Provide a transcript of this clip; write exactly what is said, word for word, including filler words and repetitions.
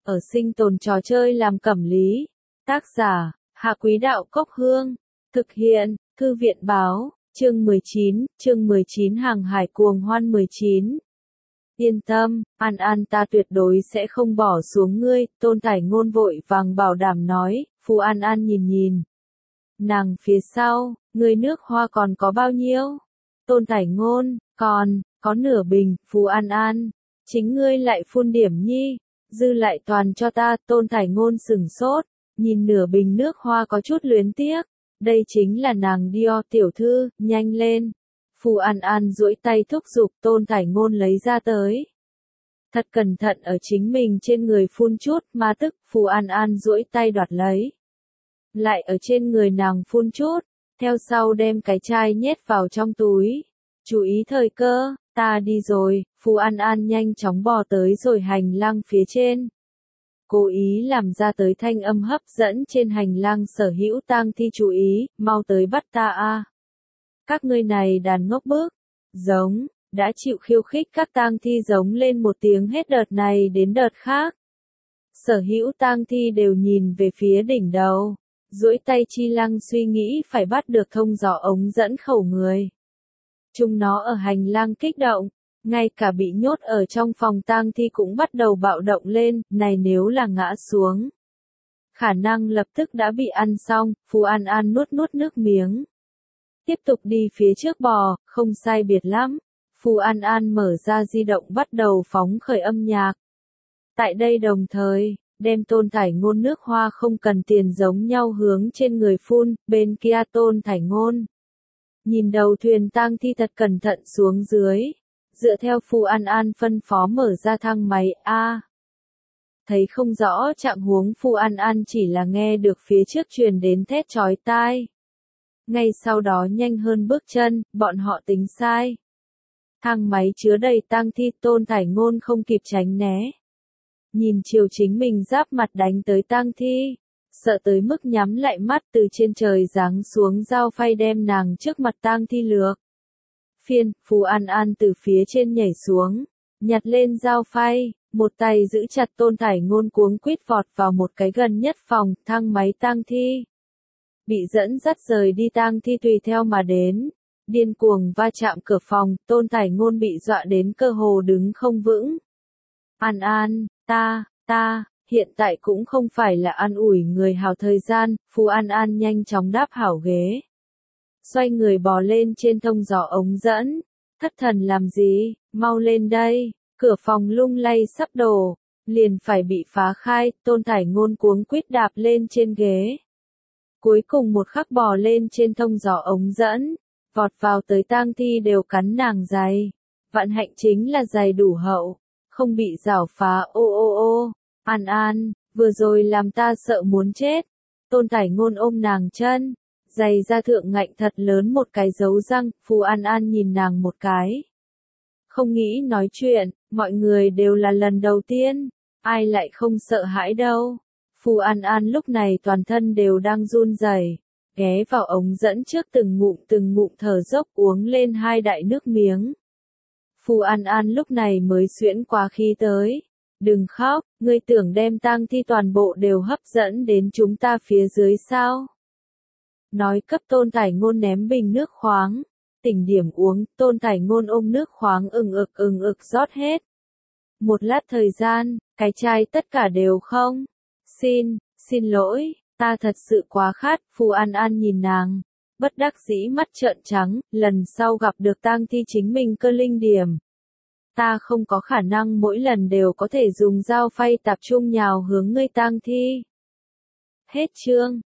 ở sinh tồn trò chơi làm cẩm lý. Tác giả, Hạ Quý Đạo Cốc Hương. Thực hiện, Thư viện Báo, chương mười chín, chương mười chín Hàng hải cuồng hoan mười chín. Yên tâm, An An ta tuyệt đối sẽ không bỏ xuống ngươi, Tôn Thải Ngôn vội vàng bảo đảm nói. Phù An An nhìn nhìn nàng phía sau, ngươi nước hoa còn có bao nhiêu? Tôn Thải Ngôn, còn, có nửa bình. Phù An An, chính ngươi lại phun điểm nhi, dư lại toàn cho ta. Tôn Thải Ngôn sửng sốt, nhìn nửa bình nước hoa có chút luyến tiếc, đây chính là nàng Dior tiểu thư, nhanh lên. Phù An An duỗi tay thúc giục Tôn Thải Ngôn lấy ra tới. Thật cẩn thận ở chính mình trên người phun chút, ma tức. Phù An An duỗi tay đoạt lấy, lại ở trên người nàng phun chút, theo sau đem cái chai nhét vào trong túi. Chú ý thời cơ, ta đi rồi. Phù An An nhanh chóng bò tới rồi hành lang phía trên, cố ý làm ra tới thanh âm hấp dẫn trên hành lang sở hữu tang thi chú ý, mau tới bắt ta a! Các ngươi này đàn ngốc bức, giống, đã chịu khiêu khích các tang thi giống lên một tiếng hết đợt này đến đợt khác. Sở hữu tang thi đều nhìn về phía đỉnh đầu, duỗi tay chi lăng suy nghĩ phải bắt được thông gió ống dẫn khẩu người. Chúng nó ở hành lang kích động, ngay cả bị nhốt ở trong phòng tang thi cũng bắt đầu bạo động lên, này nếu là ngã xuống, khả năng lập tức đã bị ăn xong. Phù An An nuốt nuốt nước miếng, tiếp tục đi phía trước bò, không sai biệt lắm. Phù An An mở ra di động bắt đầu phóng khởi âm nhạc. Tại đây đồng thời, đem Tôn Thải Ngôn nước hoa không cần tiền giống nhau hướng trên người phun. Bên kia Tôn Thải Ngôn nhìn đầu thuyền tang thi thật cẩn thận xuống dưới, dựa theo Phù An An phân phó mở ra thang máy. A, thấy không rõ trạng huống, Phù An An chỉ là nghe được phía trước truyền đến thét chói tai. Ngay sau đó nhanh hơn bước chân, bọn họ tính sai. Thang máy chứa đầy tang thi, Tôn Thải Ngôn không kịp tránh né, nhìn chiều chính mình giáp mặt đánh tới tang thi, sợ tới mức nhắm lại mắt, từ trên trời giáng xuống dao phay đem nàng trước mặt tang thi lược phiên. Phù An An từ phía trên nhảy xuống, nhặt lên dao phay, một tay giữ chặt Tôn Thải Ngôn, cuống quýt vọt vào một cái gần nhất phòng. Thang máy tang thi bị dẫn dắt rời đi, tang thi tùy theo mà đến, điên cuồng va chạm cửa phòng. Tôn Thải Ngôn bị dọa đến cơ hồ đứng không vững. An An, ta, ta, hiện tại cũng không phải là an ủi người hào thời gian. Phù An An nhanh chóng đáp hảo ghế, xoay người bò lên trên thông gió ống dẫn. Thất thần làm gì, mau lên đây, cửa phòng lung lay sắp đổ, liền phải bị phá khai. Tôn Thải Ngôn cuống quýt đạp lên trên ghế, cuối cùng một khắc bò lên trên thông gió ống dẫn, vọt vào tới tang thi đều cắn nàng giày. Vạn hạnh chính là giày đủ hậu, không bị rảo phá. Ô ô ô, An An, vừa rồi làm ta sợ muốn chết. Tôn Thải Ngôn ôm nàng chân, giày da thượng ngạnh thật lớn một cái dấu răng. Phù An An nhìn nàng một cái, không nghĩ nói chuyện, mọi người đều là lần đầu tiên, ai lại không sợ hãi đâu. Phù An An lúc này toàn thân đều đang run rẩy, ghé vào ống dẫn trước từng ngụm từng ngụm thở dốc uống lên hai đại nước miếng. Phù An An lúc này mới xuyễn quá khí tới. Đừng khóc, ngươi tưởng đem tang thi toàn bộ đều hấp dẫn đến chúng ta phía dưới sao? Nói cấp Tôn Thải Ngôn ném bình nước khoáng, tỉnh điểm uống. Tôn Thải Ngôn ôm nước khoáng ừng ực ừng ực rót hết. Một lát thời gian, cái chai tất cả đều không. Xin, xin lỗi, ta thật sự quá khát. Phù An An nhìn nàng, bất đắc dĩ mắt trợn trắng, lần sau gặp được tang thi chính mình cơ linh điểm. Ta không có khả năng mỗi lần đều có thể dùng dao phay tập trung nhào hướng ngươi tang thi. Hết chương.